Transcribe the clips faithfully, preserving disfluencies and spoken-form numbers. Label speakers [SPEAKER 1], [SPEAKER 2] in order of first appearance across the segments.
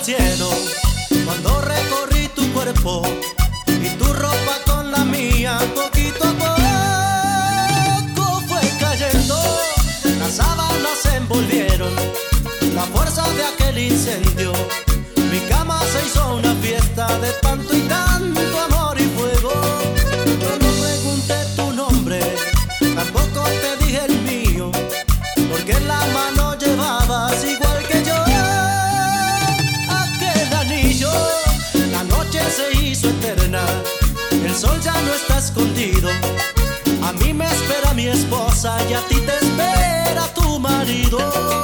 [SPEAKER 1] cielo cuando recorrí tu cuerpo y tu ropa con la mía. Poquito a poco fue cayendo, las sábanas se envolvieron, la fuerza de aquel incendio. Mi cama se hizo una fiesta de tanto y tanto amor y fuego. Yo no pregunté tu nombre, tampoco te dije el mío, porque en la mano llevabas igual que yo aquel anillo. La noche se hizo eterna, el sol ya no está escondido. A mí me espera mi esposa y a ti te espera tu marido.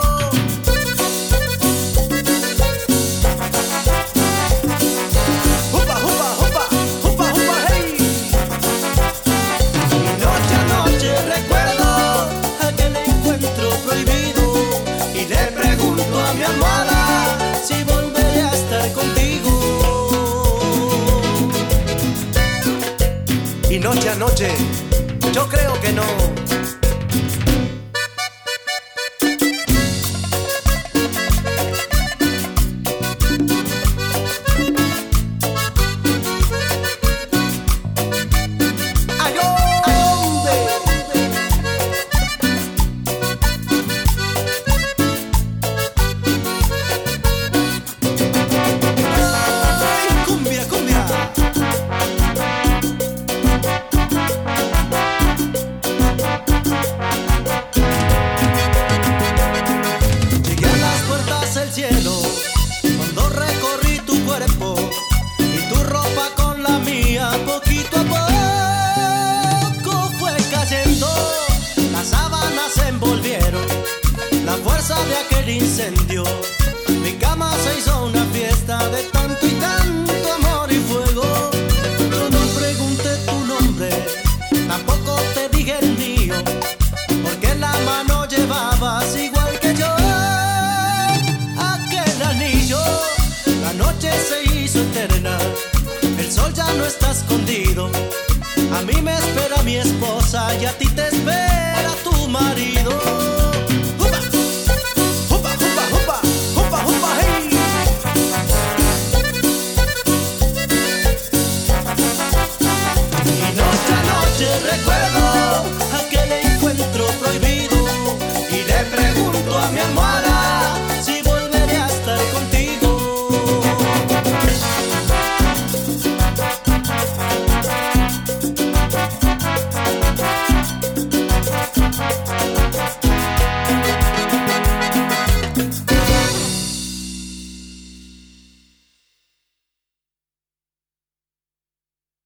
[SPEAKER 1] Si volveré a estar contigo. Y noche a noche, yo creo que no. Cielo, cuando recorrí tu cuerpo y tu ropa con la mía. Poquito a poco fue cayendo, las sábanas se envolvieron, la fuerza de aquel incendio. Mi cama se hizo una fiesta de tanto y tanto amor y fuego. Yo no pregunté tu nombre, tampoco te dije el mío, porque en la mano llevabas igual que yo la noche se hizo eterna, el sol ya no está escondido. A mí me espera mi esposa y a ti te espera tu marido. ¡Jupa! ¡Jupa, jupa, jupa! ¡Jupa, jupa, hey! Y noche a noche recuerdo